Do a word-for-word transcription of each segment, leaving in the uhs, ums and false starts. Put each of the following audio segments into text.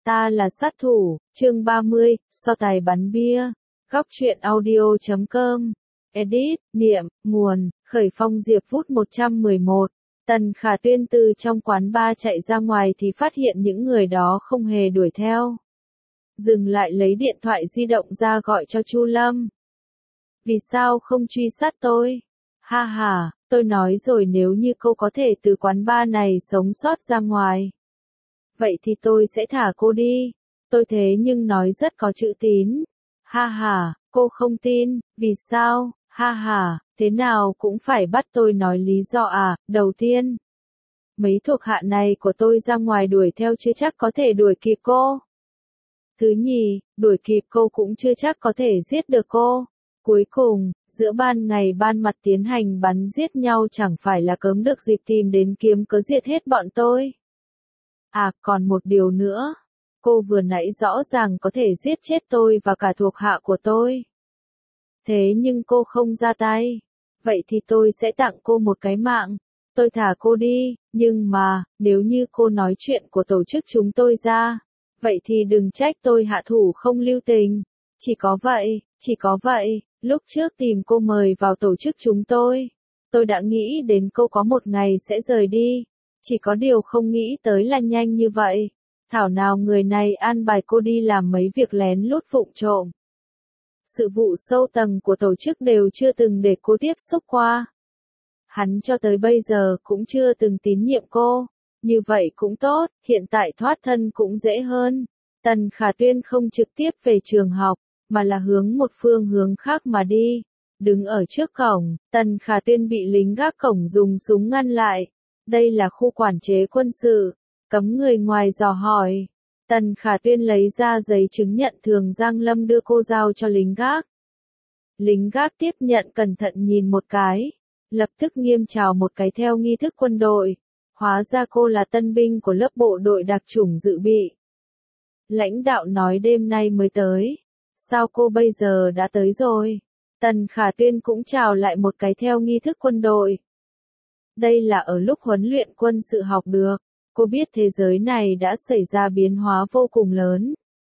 Ta là sát thủ, chương ba mươi, so tài bắn bia. Góc truyện audio chấm com. Edit, niệm, nguồn, khởi phong Diệp Vút một trăm mười một. Tần Khả Tuyên từ trong quán bar chạy ra ngoài thì phát hiện những người đó không hề đuổi theo. Dừng lại lấy điện thoại di động ra gọi cho Chu Lâm. Vì sao không truy sát tôi? Ha ha, tôi nói rồi, nếu như cô có thể từ quán bar này sống sót ra ngoài, vậy thì tôi sẽ thả cô đi. Tôi thế nhưng nói rất có chữ tín. Ha ha, cô không tin, vì sao? Ha ha, thế nào cũng phải bắt tôi nói lý do à? Đầu tiên, mấy thuộc hạ này của tôi ra ngoài đuổi theo chưa chắc có thể đuổi kịp cô. Thứ nhì, đuổi kịp cô cũng chưa chắc có thể giết được cô. Cuối cùng, giữa ban ngày ban mặt tiến hành bắn giết nhau chẳng phải là cớm được dịp tìm đến kiếm cớ diệt hết bọn tôi. À, còn một điều nữa. Cô vừa nãy rõ ràng có thể giết chết tôi và cả thuộc hạ của tôi. Thế nhưng cô không ra tay. Vậy thì tôi sẽ tặng cô một cái mạng. Tôi thả cô đi, nhưng mà, nếu như cô nói chuyện của tổ chức chúng tôi ra, vậy thì đừng trách tôi hạ thủ không lưu tình. Chỉ có vậy, chỉ có vậy, lúc trước tìm cô mời vào tổ chức chúng tôi, tôi đã nghĩ đến cô có một ngày sẽ rời đi. Chỉ có điều không nghĩ tới là nhanh như vậy. Thảo nào người này an bài cô đi làm mấy việc lén lút vụng trộm. Sự vụ sâu tầng của tổ chức đều chưa từng để cô tiếp xúc qua. Hắn cho tới bây giờ cũng chưa từng tín nhiệm cô. Như vậy cũng tốt, hiện tại thoát thân cũng dễ hơn. Tần Khả Tuyên không trực tiếp về trường học, mà là hướng một phương hướng khác mà đi. Đứng ở trước cổng, Tần Khả Tuyên bị lính gác cổng dùng súng ngăn lại. Đây là khu quản chế quân sự, cấm người ngoài dò hỏi. Tần Khả Tuyên lấy ra giấy chứng nhận thường Giang Lâm đưa cô giao cho lính gác. Lính gác tiếp nhận cẩn thận nhìn một cái, lập tức nghiêm chào một cái theo nghi thức quân đội. Hóa ra cô là tân binh của lớp bộ đội đặc chủng dự bị. Lãnh đạo nói đêm nay mới tới. Sao cô bây giờ đã tới rồi? Tần Khả Tuyên cũng chào lại một cái theo nghi thức quân đội. Đây là ở lúc huấn luyện quân sự học được. Cô biết thế giới này đã xảy ra biến hóa vô cùng lớn.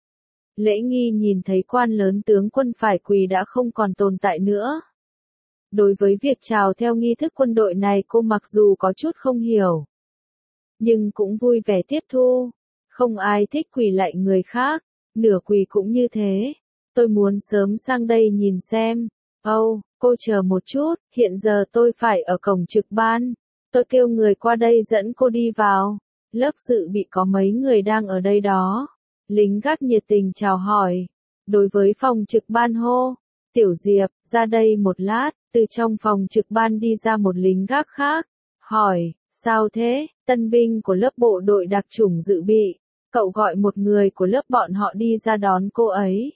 Lễ nghi nhìn thấy quan lớn tướng quân phải quỳ đã không còn tồn tại nữa. Đối với việc chào theo nghi thức quân đội này cô mặc dù có chút không hiểu, nhưng cũng vui vẻ tiếp thu. Không ai thích quỳ lạy người khác, nửa quỳ cũng như thế. Tôi muốn sớm sang đây nhìn xem. Âu, oh, cô chờ một chút, hiện giờ tôi phải ở cổng trực ban. Tôi kêu người qua đây dẫn cô đi vào. Lớp dự bị có mấy người đang ở đây đó. Lính gác nhiệt tình chào hỏi. Đối với phòng trực ban hô, Tiểu Diệp, ra đây một lát. Từ trong phòng trực ban đi ra một lính gác khác. Hỏi, sao thế, tân binh của lớp bộ đội đặc chủng dự bị. Cậu gọi một người của lớp bọn họ đi ra đón cô ấy.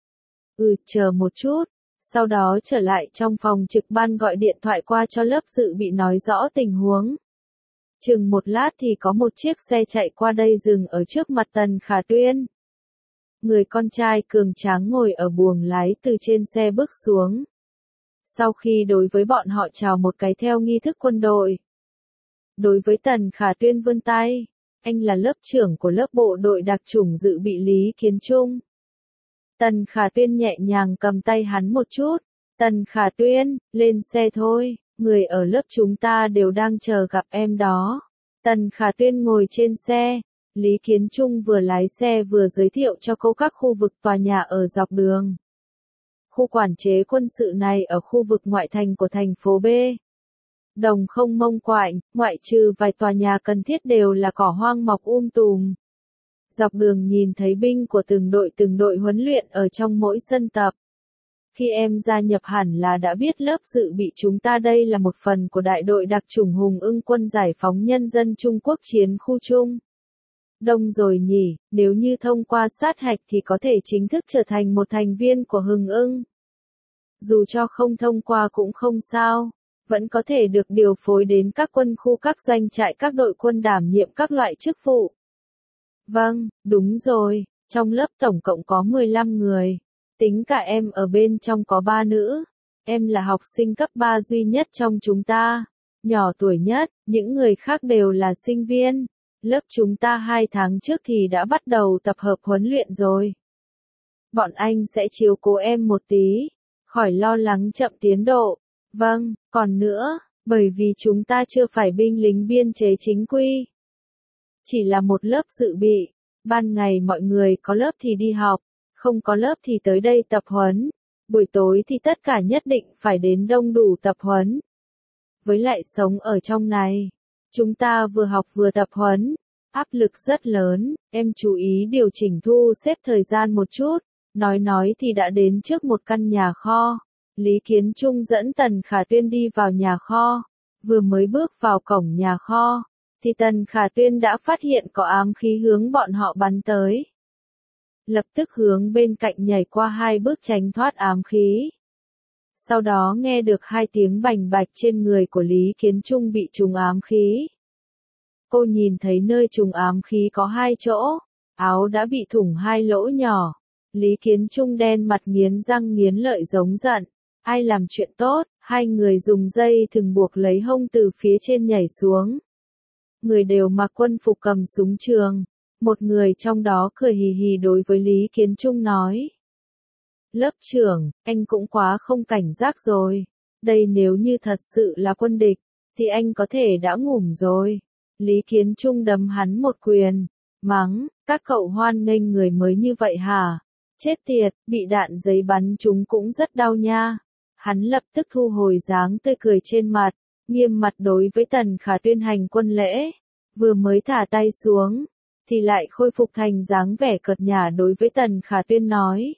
Ừ, chờ một chút. Sau đó trở lại trong phòng trực ban gọi điện thoại qua cho lớp dự bị nói rõ tình huống. Chừng một lát thì có một chiếc xe chạy qua đây dừng ở trước mặt Tần Khả Tuyên. Người con trai cường tráng ngồi ở buồng lái từ trên xe bước xuống. Sau khi đối với bọn họ chào một cái theo nghi thức quân đội. Đối với Tần Khả Tuyên vươn tay, anh là lớp trưởng của lớp bộ đội đặc chủng dự bị Lý Kiến Trung. Tần Khả Tuyên nhẹ nhàng cầm tay hắn một chút. Tần Khả Tuyên, lên xe thôi, người ở lớp chúng ta đều đang chờ gặp em đó. Tần Khả Tuyên ngồi trên xe. Lý Kiến Trung vừa lái xe vừa giới thiệu cho cô các khu vực tòa nhà ở dọc đường. Khu quản chế quân sự này ở khu vực ngoại thành của thành phố B. Đồng không mông quạnh, ngoại trừ vài tòa nhà cần thiết đều là cỏ hoang mọc um tùm. Dọc đường nhìn thấy binh của từng đội từng đội huấn luyện ở trong mỗi sân tập. Khi em gia nhập hẳn là đã biết lớp dự bị chúng ta đây là một phần của đại đội đặc chủng Hùng Ưng quân giải phóng nhân dân Trung Quốc chiến khu Trung Đông rồi nhỉ, nếu như thông qua sát hạch thì có thể chính thức trở thành một thành viên của Hùng Ưng. Dù cho không thông qua cũng không sao, vẫn có thể được điều phối đến các quân khu các doanh trại các đội quân đảm nhiệm các loại chức vụ. Vâng, đúng rồi, trong lớp tổng cộng có mười lăm người. Tính cả em ở bên trong có ba nữ. Em là học sinh cấp ba duy nhất trong chúng ta. Nhỏ tuổi nhất, những người khác đều là sinh viên. Lớp chúng ta hai tháng trước thì đã bắt đầu tập hợp huấn luyện rồi. Bọn anh sẽ chiếu cố em một tí, khỏi lo lắng chậm tiến độ. Vâng, còn nữa, bởi vì chúng ta chưa phải binh lính biên chế chính quy. Chỉ là một lớp dự bị, ban ngày mọi người có lớp thì đi học, không có lớp thì tới đây tập huấn, buổi tối thì tất cả nhất định phải đến đông đủ tập huấn. Với lại sống ở trong này, chúng ta vừa học vừa tập huấn, áp lực rất lớn, em chú ý điều chỉnh thu xếp thời gian một chút. Nói nói thì đã đến trước một căn nhà kho. Lý Kiến Trung dẫn Tần Khả Tuyên đi vào nhà kho. Vừa mới bước vào cổng nhà kho, thì Tần Khả Tuyên đã phát hiện có ám khí hướng bọn họ bắn tới. Lập tức hướng bên cạnh nhảy qua hai bước tránh thoát ám khí. Sau đó nghe được hai tiếng bành bạch trên người của Lý Kiến Trung bị trúng ám khí. Cô nhìn thấy nơi trúng ám khí có hai chỗ, áo đã bị thủng hai lỗ nhỏ. Lý Kiến Trung đen mặt nghiến răng nghiến lợi giống giận. Ai làm chuyện tốt, hai người dùng dây thừng buộc lấy hông từ phía trên nhảy xuống. Người đều mặc quân phục cầm súng trường. Một người trong đó cười hì hì đối với Lý Kiến Trung nói. Lớp trưởng, anh cũng quá không cảnh giác rồi. Đây nếu như thật sự là quân địch, thì anh có thể đã ngủm rồi. Lý Kiến Trung đấm hắn một quyền. Mắng, các cậu hoan nghênh người mới như vậy hả? Chết tiệt, bị đạn giấy bắn chúng cũng rất đau nha. Hắn lập tức thu hồi dáng tươi cười trên mặt, nghiêm mặt đối với Tần Khả Tuyên hành quân lễ. Vừa mới thả tay xuống, thì lại khôi phục thành dáng vẻ cợt nhả đối với Tần Khả Tuyên nói.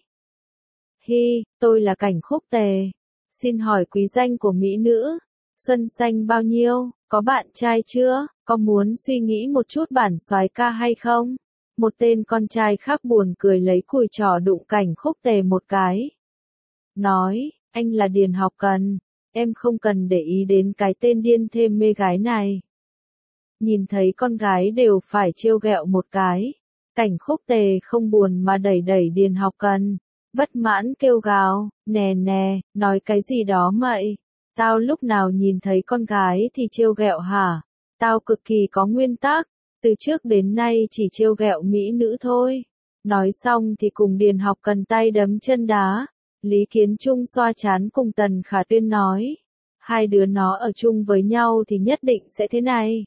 Hi, tôi là Cảnh Khúc Tề. Xin hỏi quý danh của mỹ nữ, xuân xanh bao nhiêu, có bạn trai chưa, có muốn suy nghĩ một chút bản soái ca hay không? Một tên con trai khác buồn cười lấy cùi trò đụng Cảnh Khúc Tề một cái. Nói, anh là Điền Học Cần, em không cần để ý đến cái tên điên thêm mê gái này. Nhìn thấy con gái đều phải trêu ghẹo một cái. Cảnh Khúc Tề không buồn mà đẩy đẩy Điền Học Cần, bất mãn kêu gào, nè nè, nói cái gì đó mậy. Tao lúc nào nhìn thấy con gái thì trêu ghẹo hả? Tao cực kỳ có nguyên tắc. Từ trước đến nay chỉ trêu ghẹo mỹ nữ thôi. Nói xong thì cùng Điền Học Cần tay đấm chân đá. Lý Kiến Trung xoa trán cùng Tần Khả Tuyên nói. Hai đứa nó ở chung với nhau thì nhất định sẽ thế này.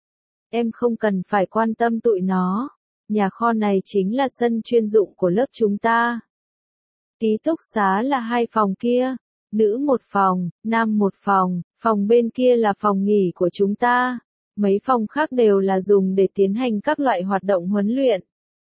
Em không cần phải quan tâm tụi nó. Nhà kho này chính là sân chuyên dụng của lớp chúng ta. Ký túc xá là hai phòng kia. Nữ một phòng, nam một phòng. Phòng bên kia là phòng nghỉ của chúng ta. Mấy phòng khác đều là dùng để tiến hành các loại hoạt động huấn luyện.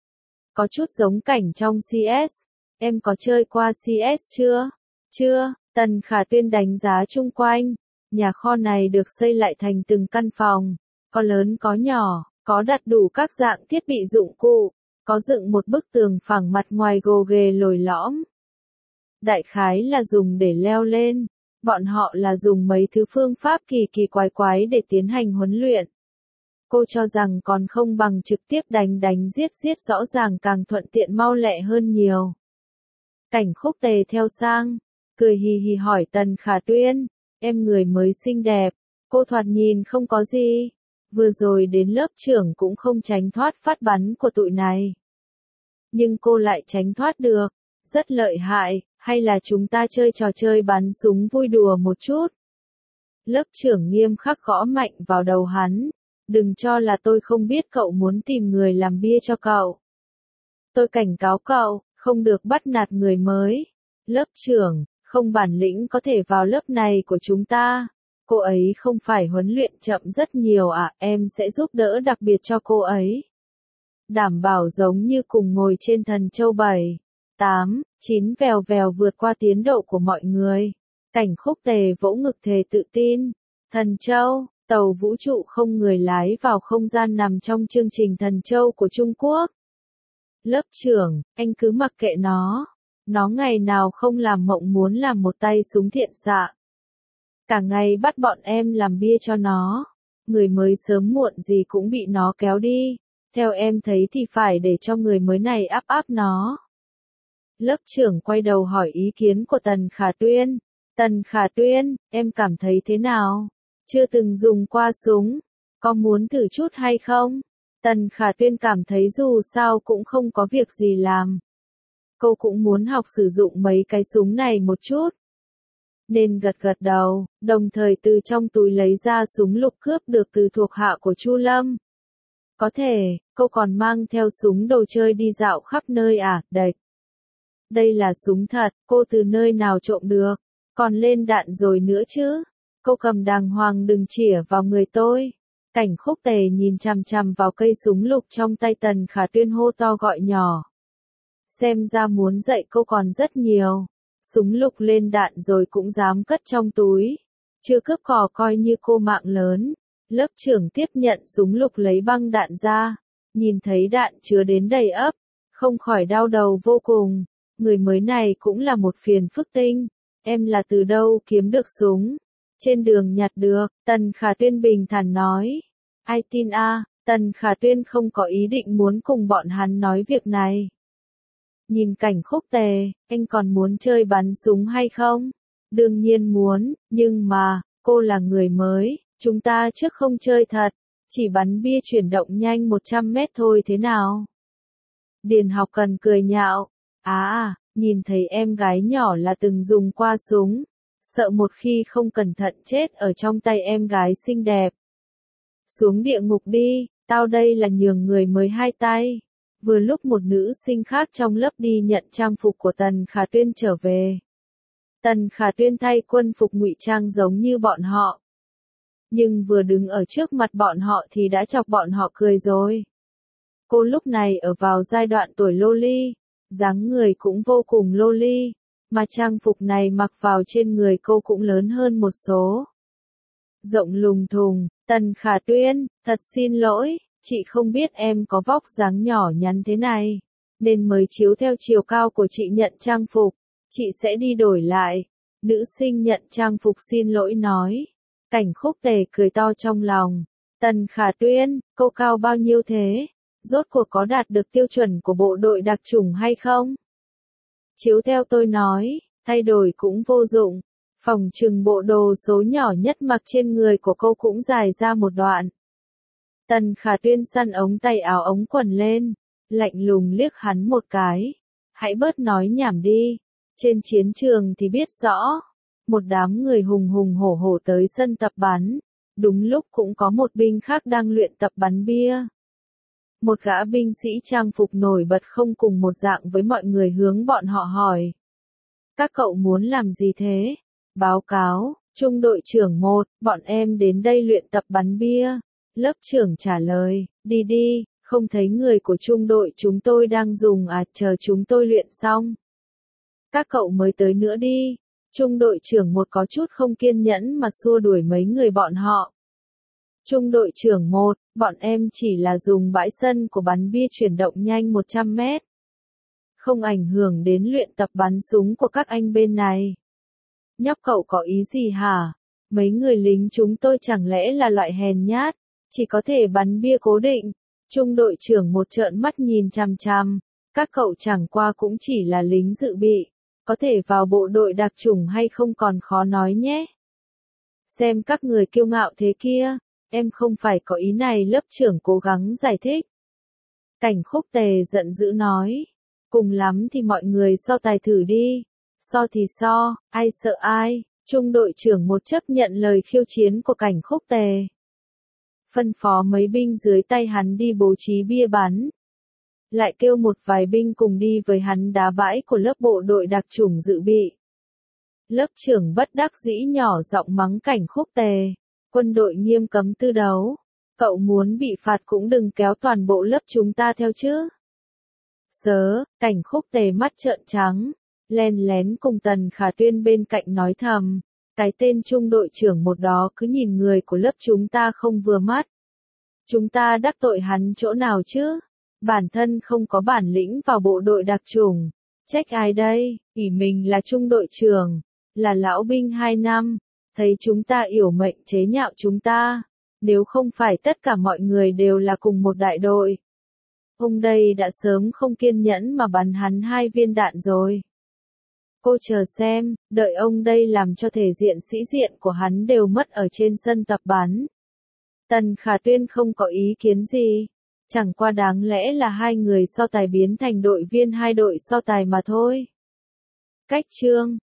Có chút giống cảnh trong xê ét. Em có chơi qua xê ét chưa? Chưa, Tần Khả Tuyên đánh giá chung quanh. Nhà kho này được xây lại thành từng căn phòng. Có lớn có nhỏ, có đặt đủ các dạng thiết bị dụng cụ. Có dựng một bức tường phẳng mặt ngoài gồ ghề lồi lõm. Đại khái là dùng để leo lên. Bọn họ là dùng mấy thứ phương pháp kỳ kỳ quái quái để tiến hành huấn luyện. Cô cho rằng còn không bằng trực tiếp đánh đánh giết giết rõ ràng càng thuận tiện mau lẹ hơn nhiều. Cảnh Khúc Tề theo sang, cười hì hì hỏi Tần Khả Tuyên, em người mới xinh đẹp, cô thoạt nhìn không có gì. Vừa rồi đến lớp trưởng cũng không tránh thoát phát bắn của tụi này. Nhưng cô lại tránh thoát được, rất lợi hại. Hay là chúng ta chơi trò chơi bắn súng vui đùa một chút? Lớp trưởng nghiêm khắc gõ mạnh vào đầu hắn. Đừng cho là tôi không biết cậu muốn tìm người làm bia cho cậu. Tôi cảnh cáo cậu, không được bắt nạt người mới. Lớp trưởng, không bản lĩnh có thể vào lớp này của chúng ta. Cô ấy không phải huấn luyện chậm rất nhiều à, em sẽ giúp đỡ đặc biệt cho cô ấy. Đảm bảo giống như cùng ngồi trên thần châu bảy. tám, chín vèo vèo vượt qua tiến độ của mọi người. Cảnh Khúc Tề vỗ ngực thề tự tin. Thần Châu, tàu vũ trụ không người lái vào không gian nằm trong chương trình Thần Châu của Trung Quốc. Lớp trưởng, anh cứ mặc kệ nó. Nó ngày nào không làm mộng muốn làm một tay súng thiện xạ. Cả ngày bắt bọn em làm bia cho nó. Người mới sớm muộn gì cũng bị nó kéo đi. Theo em thấy thì phải để cho người mới này áp áp nó. Lớp trưởng quay đầu hỏi ý kiến của Tần Khả Tuyên. Tần Khả Tuyên, em cảm thấy thế nào? Chưa từng dùng qua súng. Có muốn thử chút hay không? Tần Khả Tuyên cảm thấy dù sao cũng không có việc gì làm. Cô cũng muốn học sử dụng mấy cái súng này một chút. Nên gật gật đầu, đồng thời từ trong túi lấy ra súng lục cướp được từ thuộc hạ của Chu Lâm. Có thể, cô còn mang theo súng đồ chơi đi dạo khắp nơi à, đệch. Đây là súng thật, cô từ nơi nào trộm được, còn lên đạn rồi nữa chứ. Cô cầm đàng hoàng đừng chĩa vào người tôi. Cảnh Khúc Tề nhìn chằm chằm vào cây súng lục trong tay Tần Khả Tuyên hô to gọi nhỏ. Xem ra muốn dạy cô còn rất nhiều. Súng lục lên đạn rồi cũng dám cất trong túi. Chưa cướp cò coi như cô mạng lớn. Lớp trưởng tiếp nhận súng lục lấy băng đạn ra. Nhìn thấy đạn chứa đến đầy ấp. Không khỏi đau đầu vô cùng. Người mới này cũng là một phiền phức tinh. Em là từ đâu kiếm được súng? Trên đường nhặt được, Tần Khả Tuyên bình thản nói. Ai tin a? À, Tần Khả Tuyên không có ý định muốn cùng bọn hắn nói việc này. Nhìn Cảnh Khúc Tề, anh còn muốn chơi bắn súng hay không? Đương nhiên muốn, nhưng mà, cô là người mới, chúng ta trước không chơi thật, chỉ bắn bia chuyển động nhanh một trăm mét thôi thế nào? Điền Học Cần cười nhạo. À, nhìn thấy em gái nhỏ là từng dùng qua súng. Sợ một khi không cẩn thận chết ở trong tay em gái xinh đẹp. Xuống địa ngục đi, tao đây là nhường người mới hai tay. Vừa lúc một nữ sinh khác trong lớp đi nhận trang phục của Tần Khả Tuyên trở về. Tần Khả Tuyên thay quân phục ngụy trang giống như bọn họ. Nhưng vừa đứng ở trước mặt bọn họ thì đã chọc bọn họ cười rồi. Cô lúc này ở vào giai đoạn tuổi loli, dáng người cũng vô cùng loli. Mà trang phục này mặc vào trên người cô cũng lớn hơn một số. Rộng lùng thùng, Tần Khả Tuyên, thật xin lỗi, chị không biết em có vóc dáng nhỏ nhắn thế này, nên mới chiếu theo chiều cao của chị nhận trang phục, chị sẽ đi đổi lại. Nữ sinh nhận trang phục xin lỗi nói. Cảnh Khúc Tề cười to trong lòng. Tần Khả Tuyên, cô cao bao nhiêu thế? Rốt cuộc có đạt được tiêu chuẩn của bộ đội đặc chủng hay không? Chiếu theo tôi nói, thay đổi cũng vô dụng. Phòng trừng bộ đồ số nhỏ nhất mặc trên người của cô cũng dài ra một đoạn. Tần Khả Tuyên săn ống tay áo ống quần lên, lạnh lùng liếc hắn một cái. Hãy bớt nói nhảm đi, trên chiến trường thì biết rõ. Một đám người hùng hùng hổ hổ tới sân tập bắn, đúng lúc cũng có một binh khác đang luyện tập bắn bia. Một gã binh sĩ trang phục nổi bật không cùng một dạng với mọi người hướng bọn họ hỏi. Các cậu muốn làm gì thế? Báo cáo, trung đội trưởng một, bọn em đến đây luyện tập bắn bia. Lớp trưởng trả lời, đi đi, không thấy người của trung đội chúng tôi đang dùng à, chờ chúng tôi luyện xong. Các cậu mới tới nữa đi. Trung đội trưởng một có chút không kiên nhẫn mà xua đuổi mấy người bọn họ. Trung đội trưởng một, bọn em chỉ là dùng bãi sân của bắn bia chuyển động nhanh một trăm mét. Không ảnh hưởng đến luyện tập bắn súng của các anh bên này. Nhóc cậu có ý gì hả? Mấy người lính chúng tôi chẳng lẽ là loại hèn nhát, chỉ có thể bắn bia cố định. Trung đội trưởng một trợn mắt nhìn chằm chằm. Các cậu chẳng qua cũng chỉ là lính dự bị. Có thể vào bộ đội đặc chủng hay không còn khó nói nhé. Xem các người kiêu ngạo thế kia. Em không phải có ý này, lớp trưởng cố gắng giải thích. Cảnh Khúc Tề giận dữ nói. Cùng lắm thì mọi người so tài thử đi. So thì so, ai sợ ai. Trung đội trưởng một chấp nhận lời khiêu chiến của Cảnh Khúc Tề. Phân phó mấy binh dưới tay hắn đi bố trí bia bắn. Lại kêu một vài binh cùng đi với hắn đá bãi của lớp bộ đội đặc chủng dự bị. Lớp trưởng bất đắc dĩ nhỏ giọng mắng Cảnh Khúc Tề. Quân đội nghiêm cấm tư đấu. Cậu muốn bị phạt cũng đừng kéo toàn bộ lớp chúng ta theo chứ. Sớ, Cảnh Khúc Tề mắt trợn trắng. Len lén cùng Tần Khả Tuyên bên cạnh nói thầm. Cái tên trung đội trưởng một đó cứ nhìn người của lớp chúng ta không vừa mắt. Chúng ta đắc tội hắn chỗ nào chứ? Bản thân không có bản lĩnh vào bộ đội đặc chủng. Trách ai đây? Ỷ mình là trung đội trưởng. Là lão binh hai năm. Thấy chúng ta yểu mệnh chế nhạo chúng ta. Nếu không phải tất cả mọi người đều là cùng một đại đội. Ông đây đã sớm không kiên nhẫn mà bắn hắn hai viên đạn rồi. Cô chờ xem, đợi ông đây làm cho thể diện sĩ diện của hắn đều mất ở trên sân tập bắn. Tần Khả Tuyên không có ý kiến gì. Chẳng qua đáng lẽ là hai người so tài biến thành đội viên hai đội so tài mà thôi. Cách chương